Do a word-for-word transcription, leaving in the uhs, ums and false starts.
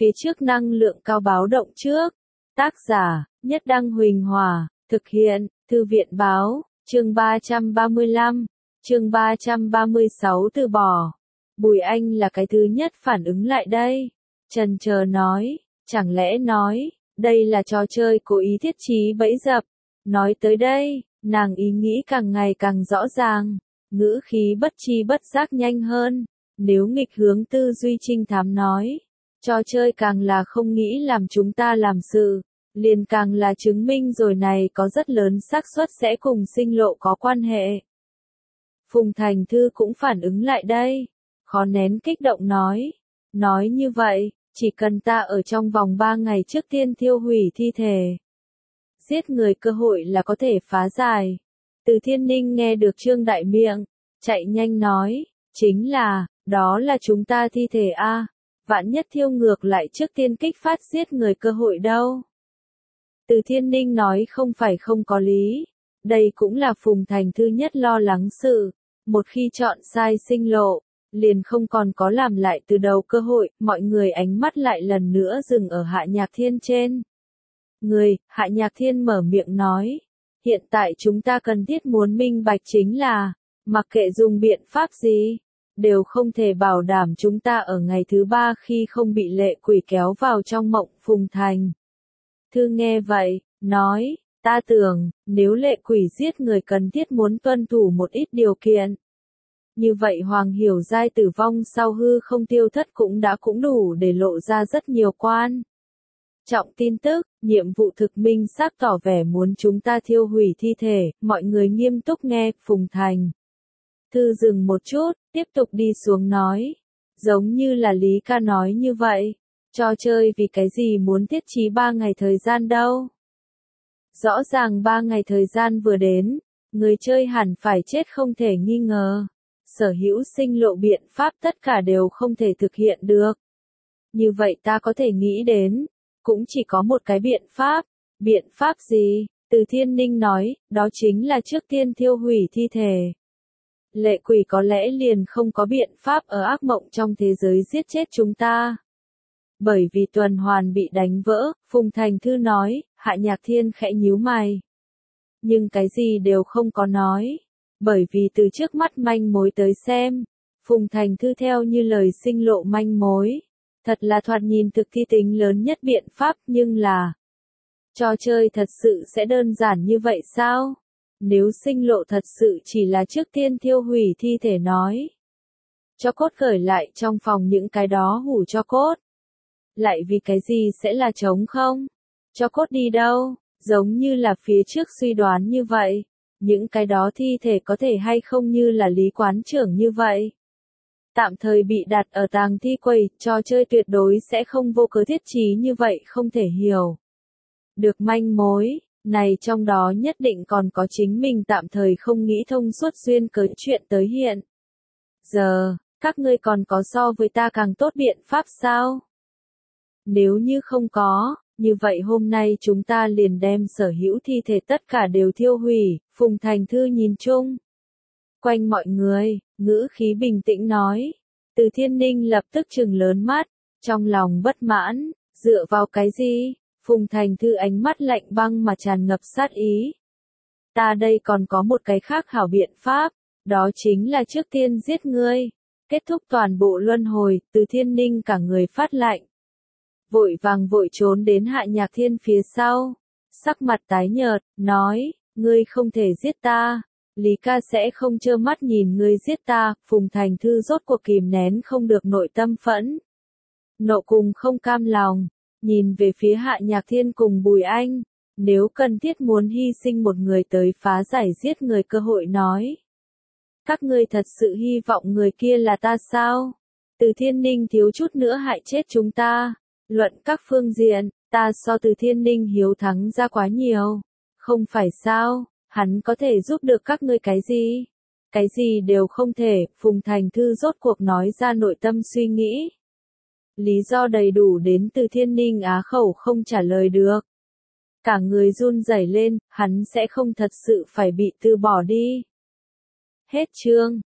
phía trước năng lượng cao báo động trước. Tác giả, Nhất Đăng Huỳnh Hòa, thực hiện, Thư viện Báo, chương ba trăm ba mươi lăm, chương ba trăm ba mươi sáu từ bỏ. Bùi Anh là cái thứ nhất phản ứng lại đây. Chần chờ nói, chẳng lẽ nói, đây là trò chơi cố ý thiết trí bẫy dập. Nói tới đây, nàng ý nghĩ càng ngày càng rõ ràng, ngữ khí bất chi bất giác nhanh hơn. Nếu nghịch hướng tư duy trinh thám nói, trò chơi càng là không nghĩ làm chúng ta làm sự, liền càng là chứng minh rồi này có rất lớn xác suất sẽ cùng sinh lộ có quan hệ. Phùng Thành Thư cũng phản ứng lại đây, khó nén kích động nói, nói như vậy, chỉ cần ta ở trong vòng ba ngày trước tiên thiêu hủy thi thể, giết người cơ hội là có thể phá giải. Từ Thiên Ninh nghe được Trương Đại miệng, chạy nhanh nói, chính là, đó là chúng ta thi thể a, vạn nhất thiêu ngược lại trước tiên kích phát giết người cơ hội đâu. Từ Thiên Ninh nói không phải không có lý, đây cũng là Phùng Thành Thư nhất lo lắng sự, một khi chọn sai sinh lộ, liền không còn có làm lại từ đầu cơ hội. Mọi người ánh mắt lại lần nữa dừng ở Hạ Nhạc Thiên trên. Người, Hạ Nhạc Thiên mở miệng nói, hiện tại chúng ta cần thiết muốn minh bạch chính là, mặc kệ dùng biện pháp gì, đều không thể bảo đảm chúng ta ở ngày thứ ba khi không bị lệ quỷ kéo vào trong mộng. Phùng Thành Thư nghe vậy, nói, ta tưởng, nếu lệ quỷ giết người cần thiết muốn tuân thủ một ít điều kiện. Như vậy Hoàng Hiểu Giai tử vong sau hư không tiêu thất cũng đã cũng đủ để lộ ra rất nhiều quan trọng tin tức. Nhiệm vụ thực minh xác tỏ vẻ muốn chúng ta thiêu hủy thi thể. Mọi người nghiêm túc nghe. Phùng Thành Thư dừng một chút, tiếp tục đi xuống nói, giống như là Lý ca nói như vậy, trò chơi vì cái gì muốn thiết trí ba ngày thời gian đâu. Rõ ràng ba ngày thời gian vừa đến, người chơi hẳn phải chết không thể nghi ngờ. Sở hữu sinh lộ biện pháp tất cả đều không thể thực hiện được. Như vậy ta có thể nghĩ đến, cũng chỉ có một cái biện pháp. Biện pháp gì? Từ Thiên Ninh nói, đó chính là trước tiên thiêu hủy thi thể. Lệ quỷ có lẽ liền không có biện pháp ở ác mộng trong thế giới giết chết chúng ta. Bởi vì tuần hoàn bị đánh vỡ, Phùng Thành Thư nói. Hạ Nhạc Thiên khẽ nhíu mày, nhưng cái gì đều không có nói. Bởi vì từ trước mắt manh mối tới xem, Phùng Thành Thư theo như lời sinh lộ manh mối, thật là thoạt nhìn thực thi tính lớn nhất biện pháp. Nhưng là, trò chơi thật sự sẽ đơn giản như vậy sao? Nếu sinh lộ thật sự chỉ là trước tiên thiêu hủy thi thể nói, cho cốt gửi lại trong phòng những cái đó hủ cho cốt, lại vì cái gì sẽ là trống không? Cho cốt đi đâu? Giống như là phía trước suy đoán như vậy, những cái đó thi thể có thể hay không như là Lý quán trưởng như vậy, tạm thời bị đặt ở tàng thi quầy. Trò chơi tuyệt đối sẽ không vô cớ thiết trí như vậy, không thể hiểu được manh mối này trong đó nhất định còn có chính mình tạm thời không nghĩ thông suốt duyên cớ chuyện tới hiện giờ. Các ngươi còn có so với ta càng tốt biện pháp sao? Nếu như không có, như vậy hôm nay chúng ta liền đem sở hữu thi thể tất cả đều thiêu hủy. Phùng Thành Thư nhìn chung quanh mọi người, ngữ khí bình tĩnh nói. Từ Thiên Ninh lập tức trừng lớn mắt, trong lòng bất mãn, dựa vào cái gì? Phùng Thành Thư ánh mắt lạnh băng mà tràn ngập sát ý. Ta đây còn có một cái khác hảo biện pháp, đó chính là trước tiên giết ngươi, kết thúc toàn bộ luân hồi. Từ Thiên Ninh cả người phát lạnh, vội vàng vội trốn đến Hạ Nhạc Thiên phía sau, sắc mặt tái nhợt, nói, ngươi không thể giết ta, Lý ca sẽ không trơ mắt nhìn ngươi giết ta. Phùng Thành Thư rốt cuộc kìm nén không được nội tâm phẫn nộ cùng không cam lòng, nhìn về phía Hạ Nhạc Thiên cùng Bùi Anh, nếu cần thiết muốn hy sinh một người tới phá giải giết người cơ hội nói, các ngươi thật sự hy vọng người kia là ta sao? Từ Thiên Ninh thiếu chút nữa hại chết chúng ta. Luận các phương diện, ta so Từ Thiên Ninh hiếu thắng ra quá nhiều. Không phải sao, hắn có thể giúp được các ngươi cái gì? Cái gì đều không thể. Phùng Thành Thư rốt cuộc nói ra nội tâm suy nghĩ. Lý do đầy đủ đến Từ Thiên Ninh á khẩu không trả lời được. Cả người run rẩy lên, hắn sẽ không thật sự phải bị từ bỏ đi. Hết chương.